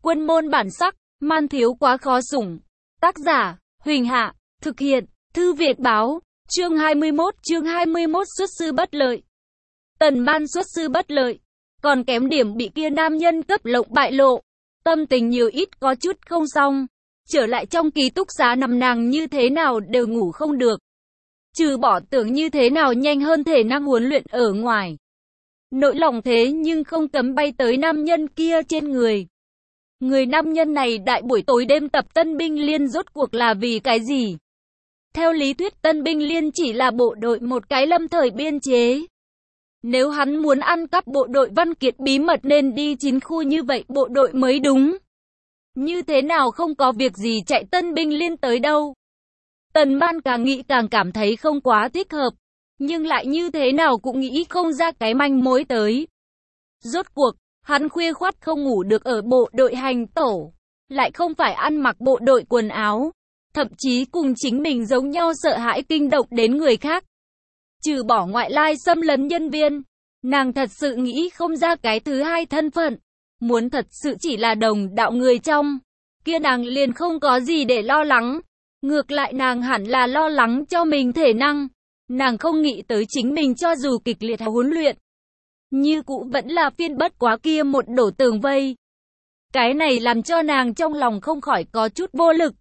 Quân môn bản sắc, man thiếu quá khó sủng. Tác giả, Huỳnh Hạ, thực hiện, Thư Viện Báo, chương 21 xuất sư bất lợi. Tần Ban xuất sư bất lợi, còn kém điểm bị kia nam nhân cấp lộng bại lộ. Tâm tình nhiều ít có chút không xong. Trở lại trong ký túc xá nằm nàng như thế nào đều ngủ không được. Trừ bỏ tưởng như thế nào nhanh hơn thể năng huấn luyện ở ngoài. Nỗi lòng thế nhưng không cấm bay tới nam nhân kia trên người. Người nam nhân này đại buổi tối đêm tập Tân binh liên rốt cuộc là vì cái gì? Theo lý thuyết Tân binh liên chỉ là bộ đội một cái lâm thời biên chế. Nếu hắn muốn ăn cắp bộ đội Văn Kiệt bí mật nên đi 9 khu như vậy bộ đội mới đúng. Như thế nào không có việc gì chạy Tân binh liên tới đâu. Tần Ban càng nghĩ càng cảm thấy không quá thích hợp. Nhưng lại như thế nào cũng nghĩ không ra cái manh mối tới. Rốt cuộc, hắn khuya khoắt không ngủ được ở bộ đội hành tổ. Lại không phải ăn mặc bộ đội quần áo. Thậm chí cùng chính mình giống nhau sợ hãi kinh động đến người khác. Trừ bỏ ngoại lai xâm lấn nhân viên, nàng thật sự nghĩ không ra cái thứ hai thân phận. Muốn thật sự chỉ là đồng đạo người trong, kia nàng liền không có gì để lo lắng. Ngược lại nàng hẳn là lo lắng cho mình thể năng. Nàng không nghĩ tới chính mình cho dù kịch liệt huấn luyện, như cũ vẫn là phiên bất quá kia một đổ tường vây. Cái này làm cho nàng trong lòng không khỏi có chút vô lực.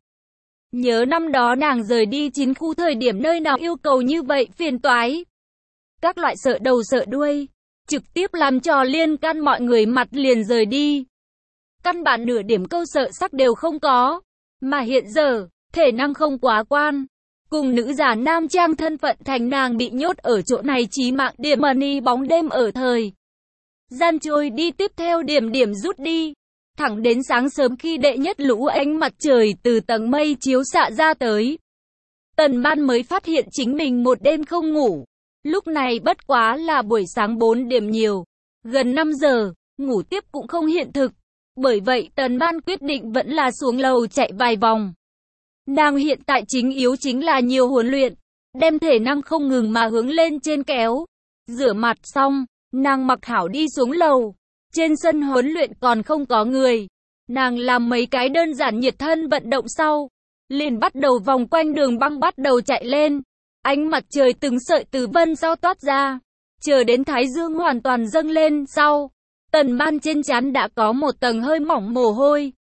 Nhớ năm đó nàng rời đi 9 khu thời điểm nơi nào yêu cầu như vậy phiền toái. Các loại sợ đầu sợ đuôi, trực tiếp làm cho liên can mọi người mặt liền rời đi. Căn bản nửa điểm câu sợ sắc đều không có. Mà hiện giờ, thể năng không quá quan. Cùng nữ giả nam trang thân phận thành nàng bị nhốt ở chỗ này chí mạng điểm money bóng đêm ở thời. Gian trôi đi tiếp theo điểm rút đi. Thẳng đến sáng sớm khi đệ nhất lũ ánh mặt trời từ tầng mây chiếu xạ ra tới. Tần Ban mới phát hiện chính mình một đêm không ngủ. Lúc này bất quá là buổi sáng 4 điểm nhiều. Gần 5 giờ, ngủ tiếp cũng không hiện thực. Bởi vậy Tần Ban quyết định vẫn là xuống lầu chạy vài vòng. Nàng hiện tại chính yếu chính là nhiều huấn luyện. Đem thể năng không ngừng mà hướng lên trên kéo. Rửa mặt xong, nàng mặc hảo đi xuống lầu. Trên sân huấn luyện còn không có người. Nàng làm mấy cái đơn giản nhiệt thân vận động sau. Liền bắt đầu vòng quanh đường băng bắt đầu chạy lên. Ánh mặt trời từng sợi từ vân sau toát ra. Chờ đến thái dương hoàn toàn dâng lên sau. Tần Ban trên trán đã có một tầng hơi mỏng mồ hôi.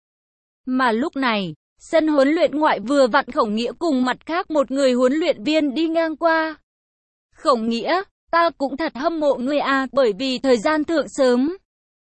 Mà lúc này, sân huấn luyện ngoại vừa vặn Khổng Nghĩa cùng mặt khác một người huấn luyện viên đi ngang qua. Khổng Nghĩa, ta cũng thật hâm mộ ngươi à, bởi vì thời gian thượng sớm.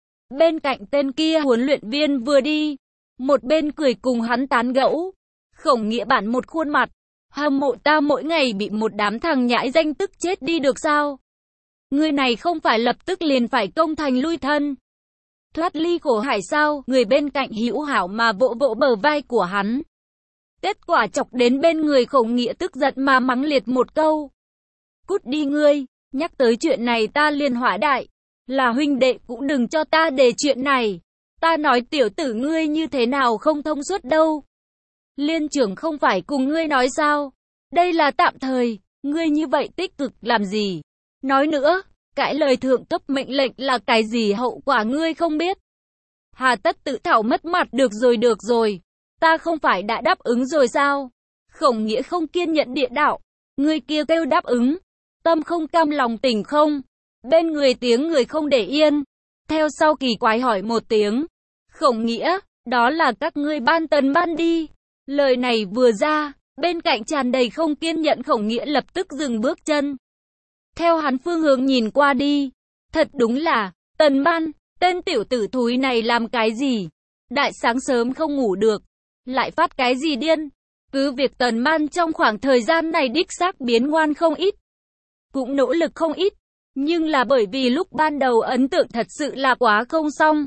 Bên cạnh tên kia huấn luyện viên vừa đi, một bên cười cùng hắn tán gẫu. Khổng Nghĩa bản một khuôn mặt, hâm mộ ta mỗi ngày bị một đám thằng nhãi danh tức chết đi được sao? Người này không phải lập tức liền phải công thành lui thân. Thoát ly khổ hải sao? Người bên cạnh hữu hảo mà vỗ vỗ bờ vai của hắn. Kết quả chọc đến bên người Khổng Nghĩa tức giận mà mắng liệt một câu. Cút đi ngươi, nhắc tới chuyện này ta liền hỏa đại. Là huynh đệ cũng đừng cho ta đề chuyện này. Ta nói tiểu tử ngươi như thế nào không thông suốt đâu. Liên trưởng không phải cùng ngươi nói sao? Đây là tạm thời, ngươi như vậy tích cực làm gì? Nói nữa, cái lời thượng cấp mệnh lệnh là cái gì hậu quả ngươi không biết. Hà tất tự thảo mất mặt được rồi. Ta không phải đã đáp ứng rồi sao? Khổng Nghĩa không kiên nhẫn địa đạo. Ngươi kia kêu đáp ứng. Tâm không cam lòng tình không? Bên người tiếng người không để yên. Theo sau kỳ quái hỏi một tiếng. Khổng Nghĩa, đó là các ngươi ban Tần Ban đi. Lời này vừa ra, bên cạnh tràn đầy không kiên nhẫn Khổng Nghĩa lập tức dừng bước chân. Theo hắn phương hướng nhìn qua đi. Thật đúng là, Tần Ban, tên tiểu tử thúi này làm cái gì? Đại sáng sớm không ngủ được. Lại phát cái gì điên? Cứ việc Tần Ban trong khoảng thời gian này đích xác biến ngoan không ít. Cũng nỗ lực không ít. Nhưng là bởi vì lúc ban đầu ấn tượng thật sự là quá không xong.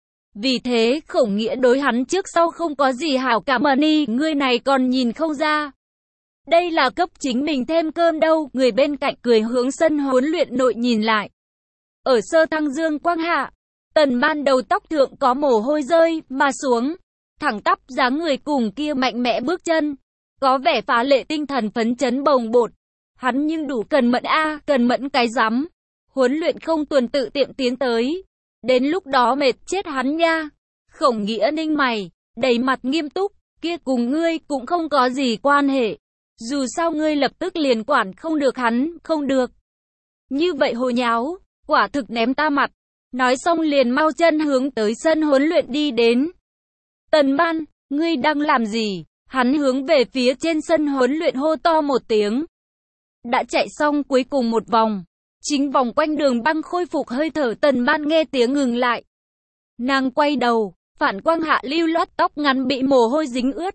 Vì thế Khổng Nghĩa đối hắn trước sau không có gì hảo cảm đi, người này còn nhìn không ra. Đây là cấp chính mình thêm cơm đâu, người bên cạnh cười hướng sân huấn luyện nội nhìn lại. Ở sơ thăng dương quang hạ, Tần Ban đầu tóc thượng có mồ hôi rơi mà xuống, thẳng tắp dáng người cùng kia mạnh mẽ bước chân, có vẻ phá lệ tinh thần phấn chấn bồng bột. Hắn nhưng đủ cần mẫn cần mẫn cái rắm. Huấn luyện không tuần tự tiệm tiến tới. Đến lúc đó mệt chết hắn nha. Khổng Nghĩa ninh mày, đầy mặt nghiêm túc, kia cùng ngươi cũng không có gì quan hệ. Dù sao ngươi lập tức liền quản không được hắn, không được. Như vậy hồ nháo, quả thực ném ta mặt. Nói xong liền mau chân hướng tới sân huấn luyện đi đến. Tần Ban, ngươi đang làm gì? Hắn hướng về phía trên sân huấn luyện hô to một tiếng. Đã chạy xong cuối cùng một vòng. Chính vòng quanh đường băng khôi phục hơi thở, Tần Ban nghe tiếng ngừng lại. Nàng quay đầu, phản quang hạ lưu loát tóc ngắn bị mồ hôi dính ướt.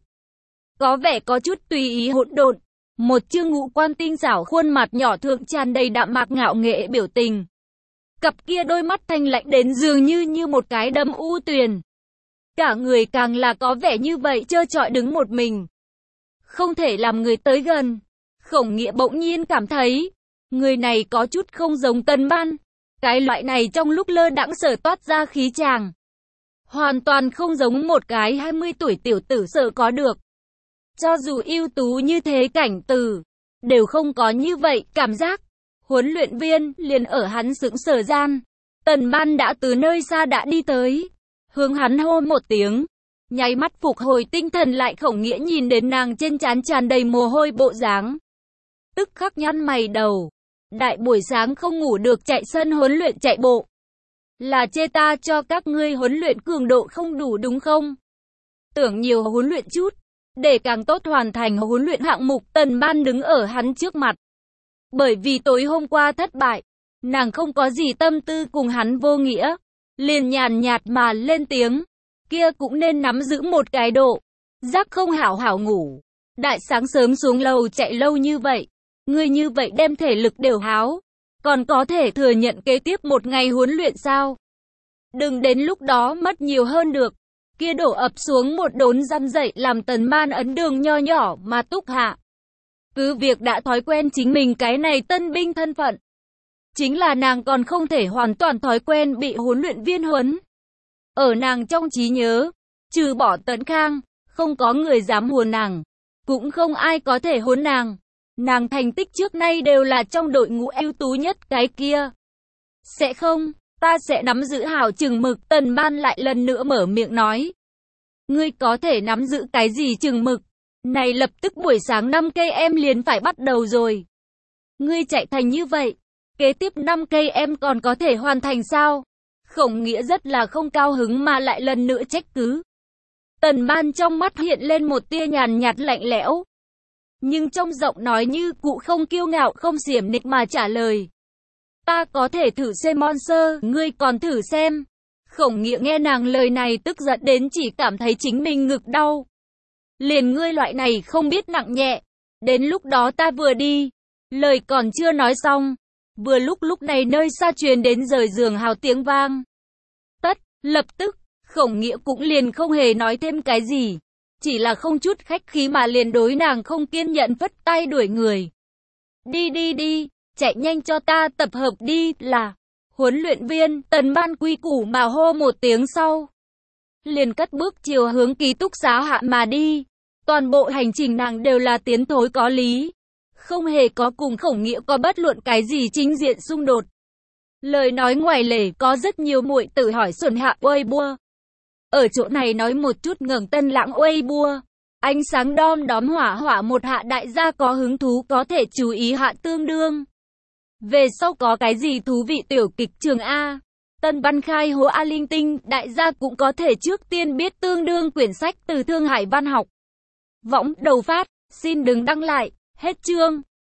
Có vẻ có chút tùy ý hỗn độn. Một chương ngũ quan tinh xảo, khuôn mặt nhỏ thượng tràn đầy đạm mạc ngạo nghệ biểu tình. Cặp kia đôi mắt thanh lạnh đến dường như một cái đầm u tuyền. Cả người càng là có vẻ như vậy trơ trọi đứng một mình. Không thể làm người tới gần. Khổng Nghĩa bỗng nhiên cảm thấy, người này có chút không giống Tần Ban. Cái loại này trong lúc lơ đãng sở toát ra khí chàng. Hoàn toàn không giống một cái 20 tuổi tiểu tử sở có được. Cho dù ưu tú như thế Cảnh Từ, đều không có như vậy cảm giác. Huấn luyện viên liền ở hắn sững sờ gian. Tần Ban đã từ nơi xa đã đi tới. Hướng hắn hô một tiếng. Nháy mắt phục hồi tinh thần lại, Khổng Nghĩa nhìn đến nàng trên trán tràn đầy mồ hôi bộ dáng. Tức khắc nhăn mày đầu. Đại buổi sáng không ngủ được chạy sân huấn luyện chạy bộ. Là chê ta cho các ngươi huấn luyện cường độ không đủ đúng không? Tưởng nhiều huấn luyện chút. Để càng tốt hoàn thành huấn luyện hạng mục. Tần Ban đứng ở hắn trước mặt. Bởi vì tối hôm qua thất bại, nàng không có gì tâm tư cùng hắn vô nghĩa. Liền nhàn nhạt mà lên tiếng. Kia cũng nên nắm giữ một cái độ. Giác không hảo hảo ngủ. Đại sáng sớm xuống lầu chạy lâu như vậy. Ngươi như vậy đem thể lực đều háo. Còn có thể thừa nhận kế tiếp một ngày huấn luyện sao? Đừng đến lúc đó mất nhiều hơn được. Kia đổ ập xuống một đốn răn dậy làm Tần Ban ấn đường nho nhỏ mà túc hạ. Cứ việc đã thói quen chính mình cái này tân binh thân phận. Chính là nàng còn không thể hoàn toàn thói quen bị huấn luyện viên huấn. Ở nàng trong trí nhớ, trừ bỏ Tấn Khang, không có người dám huấn nàng. Cũng không ai có thể huấn nàng. Nàng thành tích trước nay đều là trong đội ngũ ưu tú nhất cái kia. Sẽ không, ta sẽ nắm giữ hảo chừng mực. Tần Ban lại lần nữa mở miệng nói. Ngươi có thể nắm giữ cái gì chừng mực? Này lập tức buổi sáng 5 cây em liền phải bắt đầu rồi. Ngươi chạy thành như vậy, kế tiếp 5 cây em còn có thể hoàn thành sao? Khổng Nghĩa rất là không cao hứng mà lại lần nữa trách cứ. Tần Ban trong mắt hiện lên một tia nhàn nhạt lạnh lẽo. Nhưng trong giọng nói như cụ không kiêu ngạo không xiểm nịnh mà trả lời. Ta có thể thử xem Monster, ngươi còn thử xem. Khổng Nghĩa nghe nàng lời này tức giận đến chỉ cảm thấy chính mình ngực đau. Liền ngươi loại này không biết nặng nhẹ. Đến lúc đó ta vừa đi. Lời còn chưa nói xong. Vừa lúc này nơi xa truyền đến rời giường hào tiếng vang. Lập tức, Khổng Nghĩa cũng liền không hề nói thêm cái gì. Chỉ là không chút khách khí mà liền đối nàng không kiên nhẫn phất tay đuổi người. Đi, chạy nhanh cho ta tập hợp đi là. Huấn luyện viên, Tần Ban quy củ mà hô một tiếng sau. Liền cất bước chiều hướng ký túc xá hạ mà đi. Toàn bộ hành trình nàng đều là tiến thối có lý. Không hề có cùng Khổng Nghĩa có bất luận cái gì chính diện xung đột. Lời nói ngoài lề có rất nhiều muội tử hỏi xuẩn hạ Weibo. Ở chỗ này nói một chút ngẩng Tân Lãng Weibo. Ánh sáng đom đóm hỏa một hạ đại gia có hứng thú có thể chú ý hạ tương đương. Về sau có cái gì thú vị tiểu kịch trường A. Tân văn khai hố A linh tinh, đại gia cũng có thể trước tiên biết tương đương quyển sách từ Thương Hải Văn học. Võng đầu phát, xin đừng đăng lại, hết chương.